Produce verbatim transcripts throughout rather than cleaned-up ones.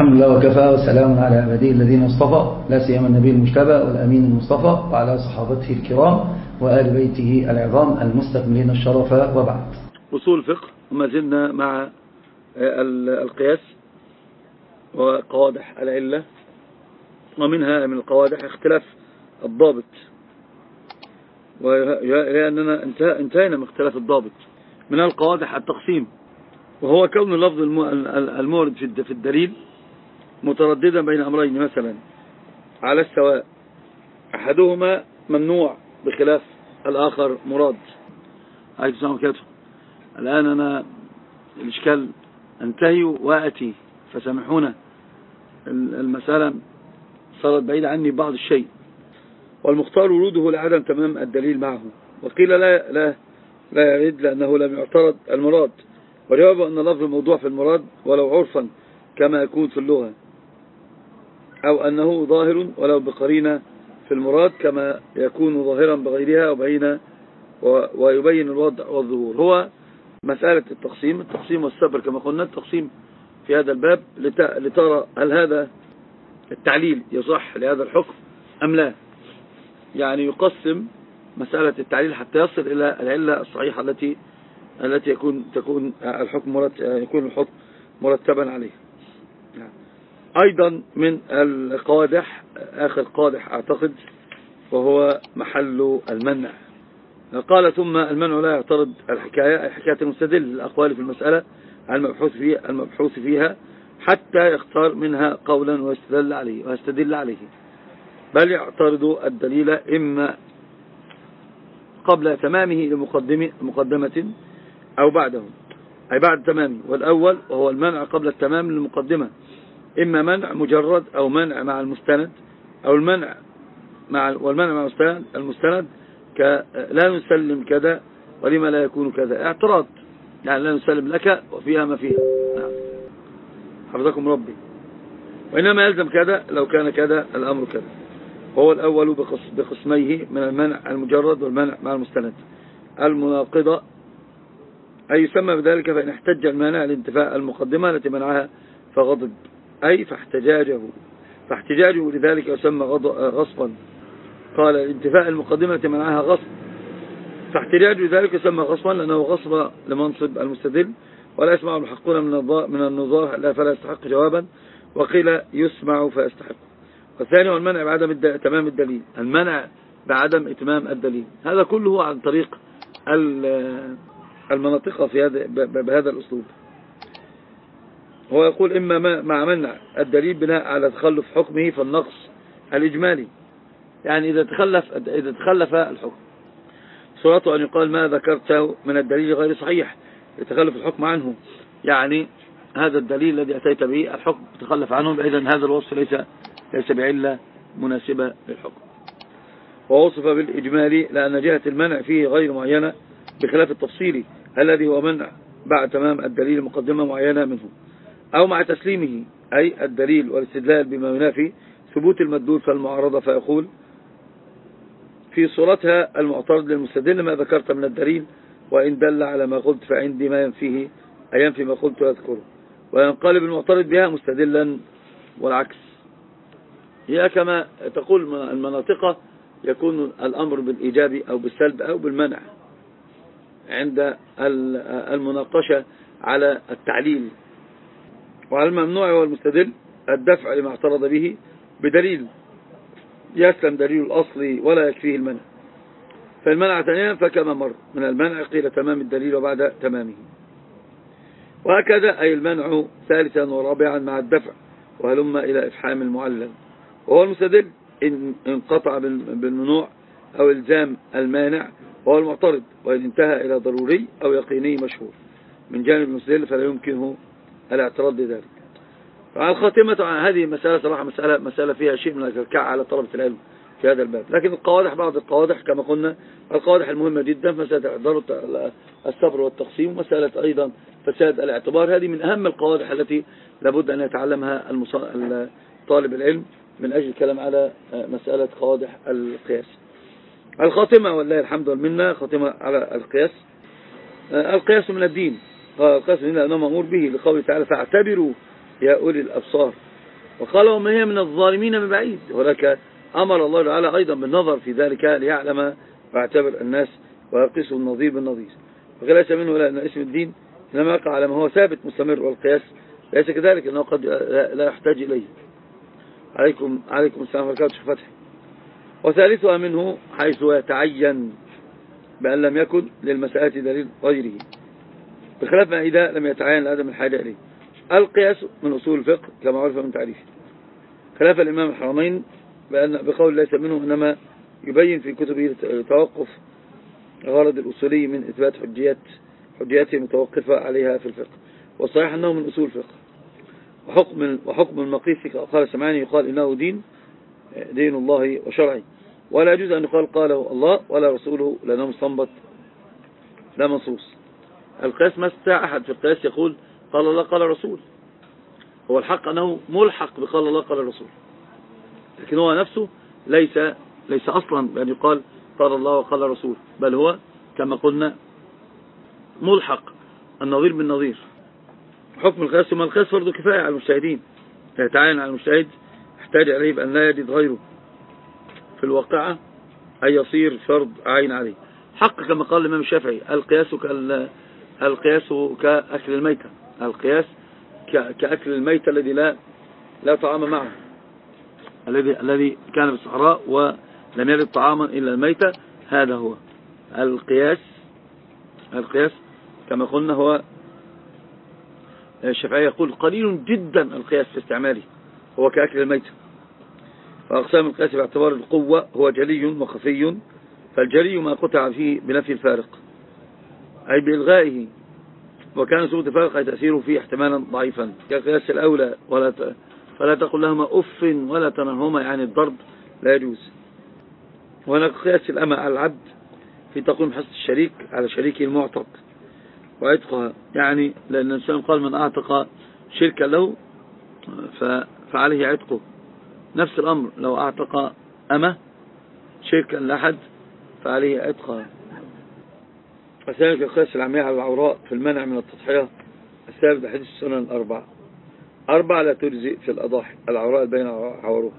الحمد لله وكفى والسلام على عباده الذين اصطفى لا سيما النبي المجتبى والأمين المصطفى وعلى صحابته الكرام وآل بيته العظام المستكملين الشرف، وبعد. أصول فقه، وما زلنا مع القياس وقوادح العلة، ومنها من القوادح اختلاف الضابط، ولأننا انتهينا من اختلاف الضابط. من القوادح التقسيم، وهو كون اللفظ المورد في الدليل مترددا بين أمرين مثلا على السواء، أحدهما ممنوع بخلاف الآخر مراد. عليكم السلام عليكم. الآن أنا الإشكال أنتهي وأتي، فسامحونا، المسألة صارت بعيدة عني بعض الشيء، والمختار وروده لعدم تمام الدليل معه، وقيل لا لا لا يرد لأنه لم يعترض المراد، والجواب أن اللفظ موضوع في المراد ولو عرفا كما يكون في اللغة، أو أنه ظاهر ولو بقرينة في المراد كما يكون ظاهرا بغيرها وبين ويبين الوضع والظهور. هو مسألة التقسيم التقسيم والسبر كما قلنا. التقسيم في هذا الباب لترى هل هذا التعليل يصح لهذا الحكم أم لا، يعني يقسم مسألة التعليل حتى يصل إلى العلة الصحيحة التي التي يكون تكون الحكم مرتب يكون الحكم مرتبا عليه. أيضا من القوادح آخر قادح أعتقد وهو محل المنع. قال ثم المنع لا يعترض الحكاية الحكاية المستدل الأقوال في المسألة المبحوث فيها المبحوث فيها حتى يختار منها قولا ويستدل عليه ويستدل عليه، بل يعترض الدليل إما قبل تمامه لمقدمة أو بعده، أي بعد تمامه. والأول وهو المنع قبل التمام للمقدمة، إما منع مجرد أو منع مع المستند، أو المنع مع والمنع مع المستند المستند لا نسلم كذا ولما لا يكون كذا، اعتراض يعني لا نسلم لك وفيها ما فيها. نعم. حفظكم ربي. وإنما يلزم كذا لو كان كذا الأمر كذا. وهو الأول بقسميه من المنع المجرد والمنع مع المستند المناقضة، أي يسمى بذلك فإن احتج المانع لانتفاء المقدمة التي منعها فغضب، أي فاحتجاجه فاحتجاجه لذلك يسمى غصبا. قال الانتفاء المقدمة التي منعها غصب، فاحتجاجه لذلك يسمى غصبا لأنه غصب لمنصب المستدل، ولا يسمع المحقون من النظار لا فلا يستحق جوابا، وقيل يسمع فيستحق. والثاني هو المنع بعدم تمام الدليل، المنع بعدم اتمام الدليل. هذا كله عن طريق المناطق في هذا بهذا الأسلوب. هو يقول إما مع منع الدليل بناء على تخلف حكمه فالنقص الإجمالي، يعني إذا تخلف إذا تخلف الحكم صورته أن يقال ما ذكرته من الدليل غير صحيح لتخلف الحكم عنه، يعني هذا الدليل الذي أتيت به الحكم تخلف عنه، إذن هذا الوصف ليس ليس بعلة مناسبة للحكم. ووصف بالإجمالي لأن جهة المنع فيه غير معينة بخلاف التفصيلي الذي هو منع بعد تمام الدليل مقدمة معينة منه، أو مع تسليمه أي الدليل والاستدلال بما ينافي ثبوت المدلول فالمعارضة، فيقول في صورتها المعترض للمستدل ما ذكرت من الدليل وإن دل على ما قلت فعندي ما ينفيه أي ينفي ما قلت ويذكره، وينقلب المعترض بها مستدلا والعكس. هي كما تقول المناطق يكون الأمر بالإيجاب أو بالسلب أو بالمنع عند المناقشة على التعليل، وعلى الممنوع والمستدل الدفع لما اعترض به بدليل يسلم دليل الأصل ولا يكفيه المنع، فالمنع ثانيا فكما مر من المنع قيل تمام الدليل وبعد تمامه، وهكذا أي المنع ثالثا ورابعا مع الدفع وهلم إلى إفحام المعلل. وهو المستدل إن انقطع بالممنوع أو إلزام المانع، وهو المعترض وإن انتهى إلى ضروري أو يقيني مشهور من جانب المستدل فلا يمكنه الاعتراض لذلك. على الخاتمة هذه مسألة صراحة مسألة مسألة فيها شيء من الكعكة على طلبة العلم في هذا الباب، لكن القوادح بعض القوادح كما قلنا القوادح المهمة جدا مسألة الصبر والتقسيم، ومسألة أيضا فساد الاعتبار. هذه من أهم القوادح التي لابد أن يتعلمها طالب العلم من أجل الكلام على مسألة قوادح القياس. الخاتمة والله الحمد والمنة خاتمة على القياس. القياس من الدين، القياس من الدين لأنه مأمور به لقوله تعالى فاعتبروا يا أولي الأبصار، وقال وما هي من الظالمين من بعيد. ولك أمر الله تعالى أيضا بالنظر في ذلك ليعلم واعتبر الناس ويقيسوا النظير بالنظير. فليس منه لا أن اسم الدين إنما يقع على ما هو ثابت مستمر، والقياس ليس كذلك أنه قد لا يحتاج إليه. عليكم عليكم السلام عليكم فتح. وثالثها منه حيث يتعين بأن لم يكن للمسألة دليل غيره، بخلاف ما إذا لم يتعين لعدم الحاجة إليه. القياس من أصول الفقه كما عرف من تعريفه، خلاف الإمام الحرمين بأن بقول ليس منه، إنما يبين في كتبه توقف غرض الأصولي من إثبات حجيات حجياته المتوقفة عليها في الفقه، والصحيح أنه من أصول الفقه. وحكم وحكم المقيس قال سمعاني يقال إنه دين دين الله وشرعي، ولا يجوز أن يقال قاله الله ولا رسوله لأنه مستنبط لا منصوص. القياس ما استطاع أحد في القياس يقول قال الله قال رسول، هو الحق أنه ملحق بقال الله قال رسول، لكن هو نفسه ليس ليس أصلا بأن يقال قال الله وقال رسول، بل هو كما قلنا ملحق النظير بالنظير. حكم القياس ثم القياس فرض كفاية على المجتهدين، يتعين على المجتهد يحتاج عليه بأن لا يجد غيره في الواقعة أن يصير فرض عين عليه. حق كما قال الإمام الشافعي القياس كال القياس كأكل الميتة، القياس كأكل الميتة الذي لا لا طعام معه، الذي الذي كان بالصحراء ولم يجد طعاما إلا الميتة، هذا هو القياس. القياس كما قلنا هو الشافعي يقول قليل جدا القياس في استعماله، هو كأكل الميتة. فأقسام القياس باعتبار القوة هو جلي وخفي، فالجلي ما قطع فيه بنفي الفارق أي بإلغائه، وكان ثبوت الفارق أي تأثيره فيه احتمالا ضعيفا كقياس الأولى ولا ت... فلا تقل لهما أف ولا تنهما، يعني الضرب لا يجوز. وهناك قياس الأمة على العبد في تقويم حصة الشريك على شريكه المعتق وعتقها، يعني لأن الإنسان قال من أعتق شركا له ف... فعليه عتقه. نفس الأمر لو أعتق أمة شركا لأحد فعليه عتقها. وذلك القياس العمية على العوراء في المنع من التضحية الثابت بحديث السنن الأربعة. أربعة لا تجزئ في الأضاحي العوراء بين عوروها.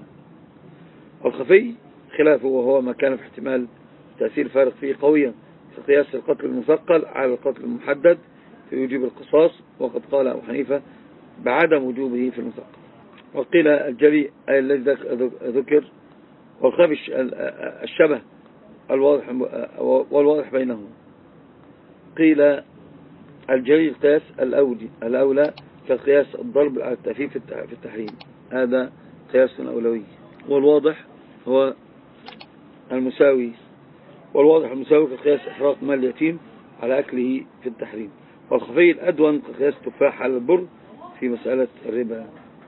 والخفي خلافه وهو ما كان في احتمال تأثير فارق فيه قويا في قياس القتل المثقل على القتل المحدد في وجوب القصاص، وقد قال أبو حنيفة بعدم وجوبه في المثقل. وقيل الجلي أي الذي ذكر، والخفي الشبه الواضح والواضح بينهم. قيل الجلي القياس الأولى كقياس الضرب على التأفيف في التحريم، هذا قياس أولوي. والواضح هو المساوي، والواضح المساوي كقياس إحراق مال اليتيم على أكله في التحريم. والخفي الأدون كقياس التفاح على البر في مسألة الربا.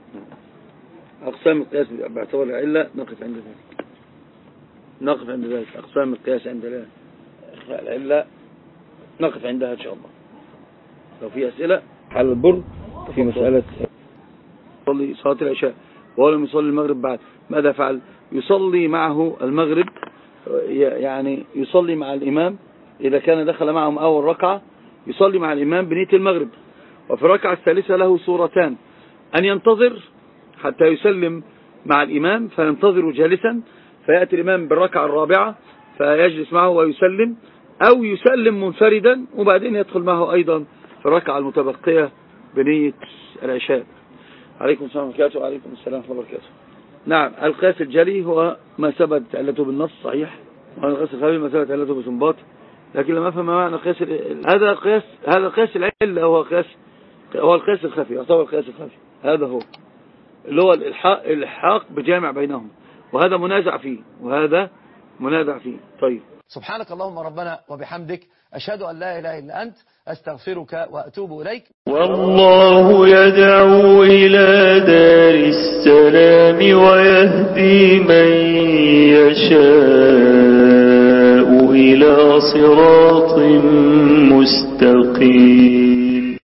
أقسام القياس باعتبار العلة نقف عند ذلك نقف عند ذلك أقسام القياس عند العلة نقف عندها إن شاء الله. لو في أسئلة على البر في مسألة يصلي صلاة العشاء وهو لم يصلي المغرب بعد، ماذا فعل؟ يصلي معه المغرب، يعني يصلي مع الإمام إذا كان دخل معهم أول ركعة يصلي مع الإمام بنية المغرب. وفي الركعة الثالثة له صورتان، أن ينتظر حتى يسلم مع الإمام فينتظر جالسا فيأتي الإمام بالركعة الرابعة فيجلس معه ويسلم، أو يسلم منفردا وبعدين يدخل معه أيضا في الركعة المتبقية بنية العشاء. عليكم السلام وبركاته. وعليكم السلام وبركاته. نعم، القياس الجلي هو ما ثبت علته بالنص صحيح، والقياس الخفي ما ثبت علته باستنباط، لكن لما أفهم معنى قياس هذا قياس هذا قياس العلة هو قياس هو القياس الخفي، يعتبر القياس الخفي، هذا هو اللي هو الإلحاق الإلحاق بجامع بينهم، وهذا منازع فيه وهذا منازع فيه. طيب، سبحانك اللهم ربنا وبحمدك، أشهد أن لا إله إلا أنت، أستغفرك وأتوب إليك. والله يدعو إلى دار السلام ويهدي من يشاء إلى صراط مستقيم.